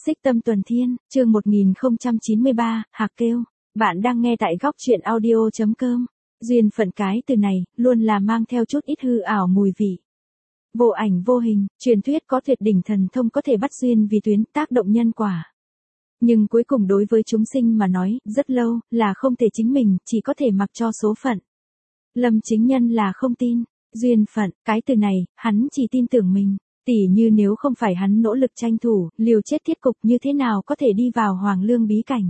Xích Tâm Tuần Thiên, chương 1093, Hạc Kêu. Bạn đang nghe tại góc truyện audio.com. Duyên phận cái từ này, luôn là mang theo chút ít hư ảo mùi vị. Vô ảnh vô hình, truyền thuyết có tuyệt đỉnh thần thông có thể bắt duyên vì tuyến tác động nhân quả. Nhưng cuối cùng đối với chúng sinh mà nói, rất lâu, là không thể chính mình, chỉ có thể mặc cho số phận. Lâm Chính Nhân là không tin. Duyên phận, cái từ này, hắn chỉ tin tưởng mình. Tỉ như nếu không phải hắn nỗ lực tranh thủ, liều chết thiết cục như thế nào có thể đi vào Hoàng Lương bí cảnh.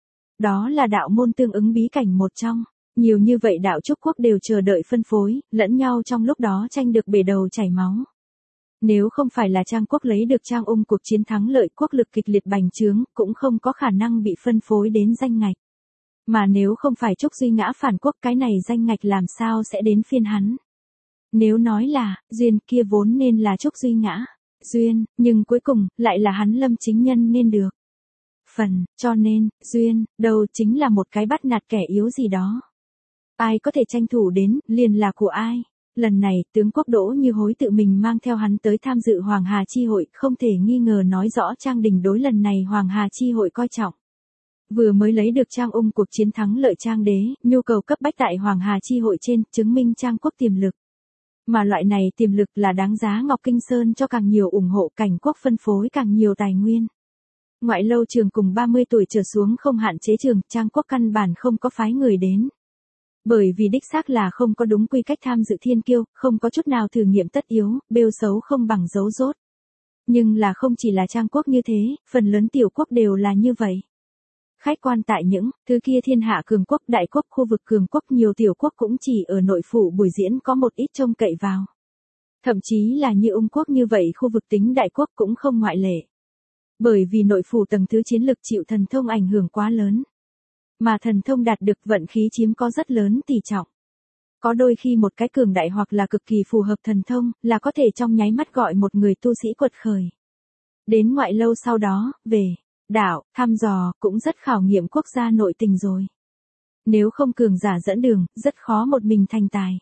Đó là đạo môn tương ứng bí cảnh một trong. Nhiều như vậy đạo trúc quốc đều chờ đợi phân phối, lẫn nhau trong lúc đó tranh được bể đầu chảy máu. Nếu không phải là Trang quốc lấy được Trang Ung cuộc chiến thắng lợi quốc lực kịch liệt bành trướng, cũng không có khả năng bị phân phối đến danh ngạch. Mà nếu không phải Trúc Duy ngã phản quốc cái này danh ngạch làm sao sẽ đến phiên hắn. Nếu nói là, duyên kia vốn nên là Trúc Duy ngã. Duyên, nhưng cuối cùng, lại là hắn Lâm Chính Nhân nên được. Phần, cho nên, duyên, đâu chính là một cái bắt nạt kẻ yếu gì đó. Ai có thể tranh thủ đến, liền là của ai. Lần này, tướng quốc Đỗ Như Hối tự mình mang theo hắn tới tham dự Hoàng Hà Chi hội, không thể nghi ngờ nói rõ Trang Đình đối lần này Hoàng Hà Chi hội coi trọng. Vừa mới lấy được Trang Ung cuộc chiến thắng lợi Trang đế, nhu cầu cấp bách tại Hoàng Hà Chi hội trên, chứng minh Trang quốc tiềm lực. Mà loại này tiềm lực là đáng giá Ngọc Kinh Sơn cho càng nhiều ủng hộ cảnh quốc phân phối càng nhiều tài nguyên. Ngoại lâu trường cùng 30 tuổi trở xuống không hạn chế trường, Trang quốc căn bản không có phái người đến. Bởi vì đích xác là không có đúng quy cách tham dự thiên kiêu, không có chút nào thử nghiệm tất yếu, bêu xấu không bằng dấu rốt. Nhưng là không chỉ là Trang quốc như thế, phần lớn tiểu quốc đều là như vậy. Khách quan tại những thứ kia thiên hạ cường quốc đại quốc khu vực cường quốc nhiều tiểu quốc cũng chỉ ở nội phủ Bùi Diễn có một ít trông cậy vào. Thậm chí là như Ung quốc như vậy khu vực tính đại quốc cũng không ngoại lệ. Bởi vì nội phủ tầng thứ chiến lực chịu thần thông ảnh hưởng quá lớn. Mà thần thông đạt được vận khí chiếm có rất lớn tỷ trọng. Có đôi khi một cái cường đại hoặc là cực kỳ phù hợp thần thông là có thể trong nháy mắt gọi một người tu sĩ quật khởi. Đến ngoại lâu sau đó, về đạo, thăm dò, cũng rất khảo nghiệm quốc gia nội tình rồi. Nếu không cường giả dẫn đường, rất khó một mình thành tài.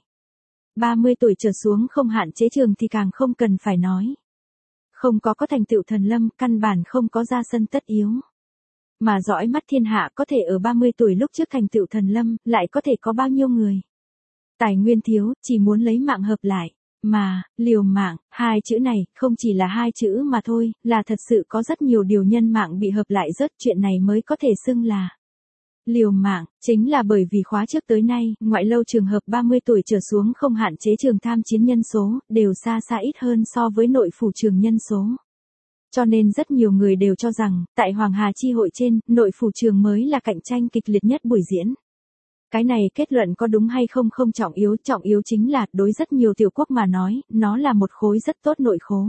30 tuổi trở xuống không hạn chế trường thì càng không cần phải nói. Không có thành tựu thần lâm, căn bản không có ra sân tất yếu. Mà dõi mắt thiên hạ có thể ở 30 tuổi lúc trước thành tựu thần lâm, lại có thể có bao nhiêu người. Tài nguyên thiếu, chỉ muốn lấy mạng hợp lại. Mà, liều mạng, hai chữ này, không chỉ là hai chữ mà thôi, là thật sự có rất nhiều điều nhân mạng bị hợp lại rớt, chuyện này mới có thể xưng là liều mạng, chính là bởi vì khóa trước tới nay, ngoại lâu trường hợp 30 tuổi trở xuống không hạn chế trường tham chiến nhân số, đều xa xa ít hơn so với nội phủ trường nhân số. Cho nên rất nhiều người đều cho rằng, tại Hoàng Hà Chi hội trên, nội phủ trường mới là cạnh tranh kịch liệt nhất buổi diễn. Cái này kết luận có đúng hay không không trọng yếu chính là, đối rất nhiều tiểu quốc mà nói, nó là một khối rất tốt nội khố.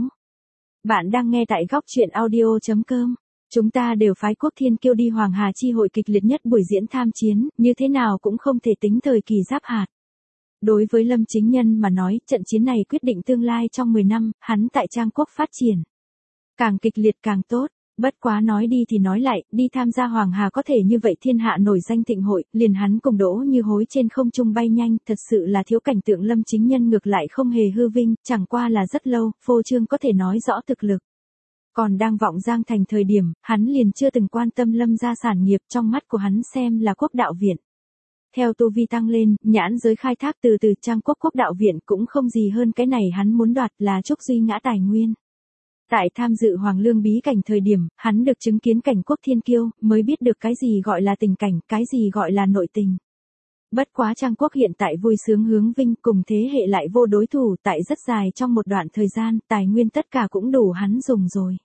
Bạn đang nghe tại góc truyện audio.com. Chúng ta đều phái quốc thiên kiêu đi Hoàng Hà Chi hội kịch liệt nhất buổi diễn tham chiến, như thế nào cũng không thể tính thời kỳ giáp hạt. Đối với Lâm Chính Nhân mà nói, trận chiến này quyết định tương lai trong 10 năm, hắn tại Trang quốc phát triển. Càng kịch liệt càng tốt. Bất quá nói đi thì nói lại, đi tham gia Hoàng Hà có thể như vậy thiên hạ nổi danh thịnh hội, liền hắn cùng Đỗ Như Hối trên không trung bay nhanh, thật sự là thiếu cảnh tượng Lâm Chính Nhân ngược lại không hề hư vinh, chẳng qua là rất lâu, phô trương có thể nói rõ thực lực. Còn đang vọng Giang Thành thời điểm, hắn liền chưa từng quan tâm Lâm gia sản nghiệp, trong mắt của hắn xem là quốc đạo viện. Theo tu vi tăng lên, nhãn giới khai thác từ từ Trang quốc quốc đạo viện cũng không gì hơn cái này hắn muốn đoạt là Trúc Duy ngã tài nguyên. Tại tham dự Hoàng Lương bí cảnh thời điểm, hắn được chứng kiến cảnh quốc thiên kiêu, mới biết được cái gì gọi là tình cảnh, cái gì gọi là nội tình. Bất quá Trang quốc hiện tại vui sướng hướng vinh cùng thế hệ lại vô đối thủ tại rất dài trong một đoạn thời gian, tài nguyên tất cả cũng đủ hắn dùng rồi.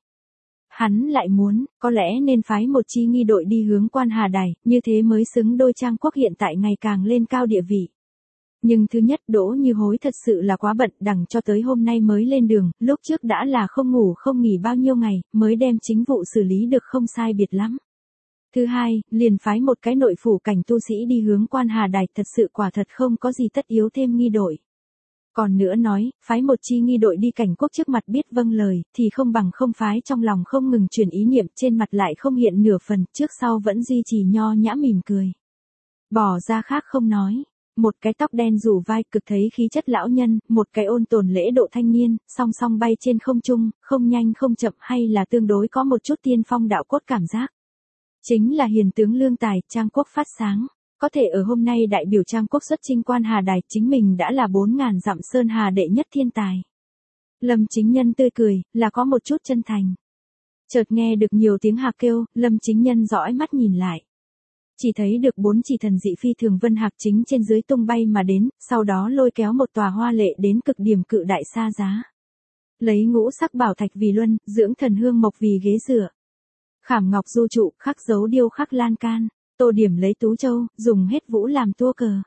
Hắn lại muốn, có lẽ nên phái một chi nghi đội đi hướng Quan Hà Đài, như thế mới xứng đôi Trang quốc hiện tại ngày càng lên cao địa vị. Nhưng thứ nhất Đỗ Như Hối thật sự là quá bận đằng cho tới hôm nay mới lên đường, lúc trước đã là không ngủ không nghỉ bao nhiêu ngày, mới đem chính vụ xử lý được không sai biệt lắm. Thứ hai, liền phái một cái nội phủ cảnh tu sĩ đi hướng Quan Hà Đài, thật sự quả thật không có gì tất yếu thêm nghi đội. Còn nữa nói, phái một chi nghi đội đi cảnh quốc trước mặt biết vâng lời, thì không bằng không phái trong lòng không ngừng chuyển ý niệm trên mặt lại không hiện nửa phần, trước sau vẫn duy trì nho nhã mỉm cười. Bỏ ra khác không nói. một cái tóc đen rủ vai cực thấy khí chất lão nhân, một cái ôn tồn lễ độ thanh niên, song song bay trên không trung, không nhanh không chậm hay là tương đối có một chút tiên phong đạo cốt cảm giác. Chính là hiền tướng lương tài, Trang Quốc phát sáng. Có thể ở hôm nay đại biểu Trang Quốc xuất chinh quan Hà Đài, chính mình đã là 4.000 dặm sơn hà đệ nhất thiên tài. Lâm Chính Nhân tươi cười, là có một chút chân thành. Chợt nghe được nhiều tiếng hạc kêu, Lâm Chính Nhân dõi mắt nhìn lại. Chỉ thấy được 4 chỉ thần dị phi thường vân hạc chính trên dưới tung bay mà đến, sau đó lôi kéo một tòa hoa lệ đến cực điểm cự đại sa giá. Lấy ngũ sắc bảo thạch vì luân, dưỡng thần hương mộc vì ghế dựa. Khảm ngọc du trụ, khắc dấu điêu khắc lan can, tô điểm lấy tú châu, dùng hết vũ làm tua cờ.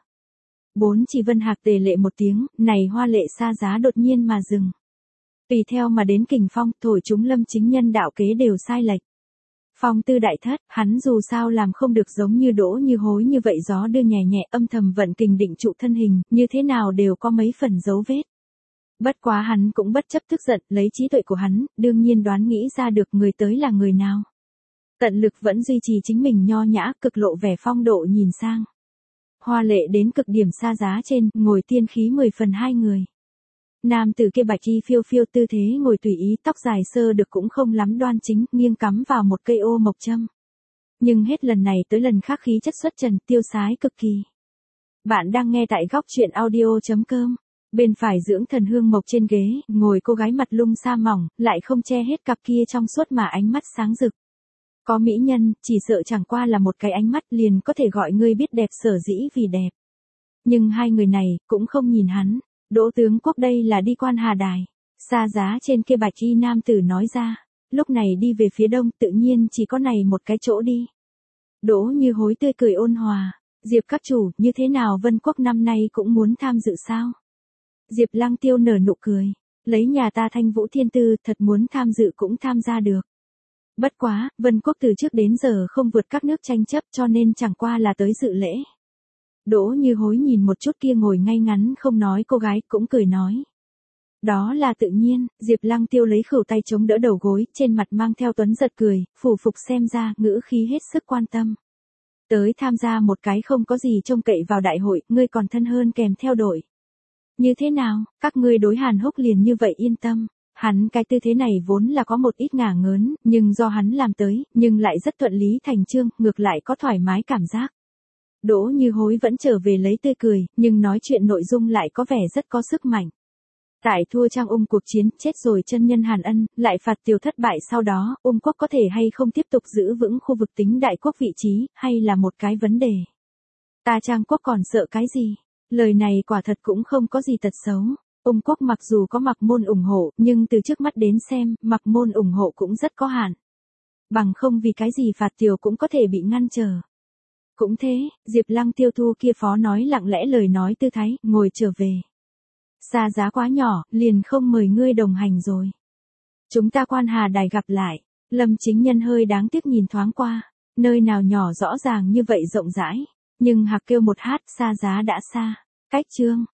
4 chỉ vân hạc tề lệ một tiếng, này hoa lệ sa giá đột nhiên mà dừng. Tùy theo mà đến kình phong, thổi chúng Lâm Chính Nhân đạo kế đều sai lệch. Phong tư đại thất, hắn dù sao làm không được giống như Đỗ Như Hối như vậy gió đưa nhẹ nhẹ âm thầm vận kình định trụ thân hình, như thế nào đều có mấy phần dấu vết. Bất quá hắn cũng bất chấp tức giận, lấy trí tuệ của hắn, đương nhiên đoán nghĩ ra được người tới là người nào. Tận lực vẫn duy trì chính mình nho nhã, cực lộ vẻ phong độ nhìn sang. Hoa lệ đến cực điểm xa giá trên, ngồi tiên khí 10 phần 2 người. Nam tử kia bạch y phiêu phiêu tư thế ngồi tùy ý, tóc dài sơ được cũng không lắm đoan chính, nghiêng cắm vào một cây ô mộc châm. Nhưng hết lần này tới lần khác khí chất xuất trần, tiêu sái cực kỳ. Bạn đang nghe tại góc truyện audio.com. Bên phải dưỡng thần hương mộc trên ghế, ngồi cô gái mặt lung sa mỏng, lại không che hết cặp kia trong suốt mà ánh mắt sáng rực. Có mỹ nhân, chỉ sợ chẳng qua là một cái ánh mắt liền có thể gọi ngươi biết đẹp sở dĩ vì đẹp. Nhưng hai người này, cũng không nhìn hắn. Đỗ tướng quốc đây là đi quan Hà Đài. Xa giá trên kia bạch y nam tử nói ra. Lúc này đi về phía đông tự nhiên chỉ có này một cái chỗ đi. Đỗ Như Hối tươi cười ôn hòa. Diệp các chủ, như thế nào Vân Quốc năm nay cũng muốn tham dự sao? Diệp Lăng Tiêu nở nụ cười. Lấy nhà ta Thanh Vũ Thiên Tư, thật muốn tham dự cũng tham gia được. Bất quá, Vân Quốc từ trước đến giờ không vượt các nước tranh chấp cho nên chẳng qua là tới dự lễ. Đỗ Như Hối nhìn một chút kia ngồi ngay ngắn không nói cô gái, cũng cười nói. Đó là tự nhiên, Diệp Lăng Tiêu lấy khửu tay chống đỡ đầu gối, trên mặt mang theo tuấn giật cười, phủ phục xem ra, ngữ khí hết sức quan tâm. Tới tham gia một cái không có gì trông cậy vào đại hội, ngươi còn thân hơn kèm theo đội. Như thế nào, các ngươi đối Hàn Húc liền như vậy yên tâm. Hắn cái tư thế này vốn là có một ít ngả ngớn, nhưng do hắn làm tới, nhưng lại rất thuận lý thành chương, ngược lại có thoải mái cảm giác. Đỗ Như Hối vẫn trở về lấy tươi cười, nhưng nói chuyện nội dung lại có vẻ rất có sức mạnh. Tại thua Trang Ung cuộc chiến, chết rồi chân nhân Hàn Ân, lại phạt Tiều thất bại sau đó, Ung quốc có thể hay không tiếp tục giữ vững khu vực tính đại quốc vị trí, hay là một cái vấn đề. Ta Trang quốc còn sợ cái gì? Lời này quả thật cũng không có gì tật xấu. Ung quốc mặc dù có Mặc Môn ủng hộ, nhưng từ trước mắt đến xem, Mặc Môn ủng hộ cũng rất có hạn. Bằng không vì cái gì phạt Tiều cũng có thể bị ngăn trở. Cũng thế, Diệp Lăng Tiêu thu kia phó nói lặng lẽ lời nói tư thái, ngồi trở về. Xa giá quá nhỏ, liền không mời ngươi đồng hành rồi. Chúng ta quan Hà Đài gặp lại. Lâm Chính Nhân hơi đáng tiếc nhìn thoáng qua. Nơi nào nhỏ rõ ràng như vậy rộng rãi. Nhưng hạc kêu một hát, xa giá đã xa. Cách chương.